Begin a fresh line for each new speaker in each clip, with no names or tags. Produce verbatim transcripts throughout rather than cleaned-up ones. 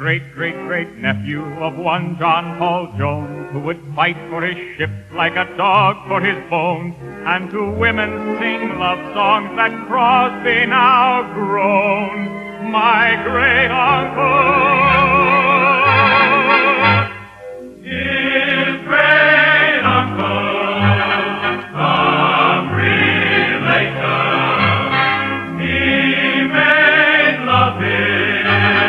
great-great-great-nephew of one John Paul Jones, who would fight for his ship like a dog for his bones, and to women sing love songs that Crosby now groans. My great uncle, his great uncle, some relation, he made love his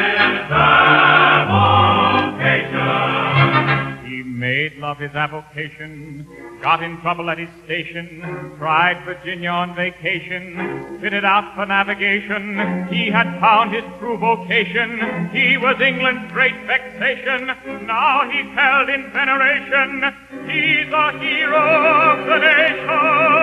avocation. He made love his avocation, got in trouble at his station, tried Virginia on vacation, fitted out for navigation. He had found his true vocation. He was England's great vexation. Now he's held in veneration. He's a hero of the nation.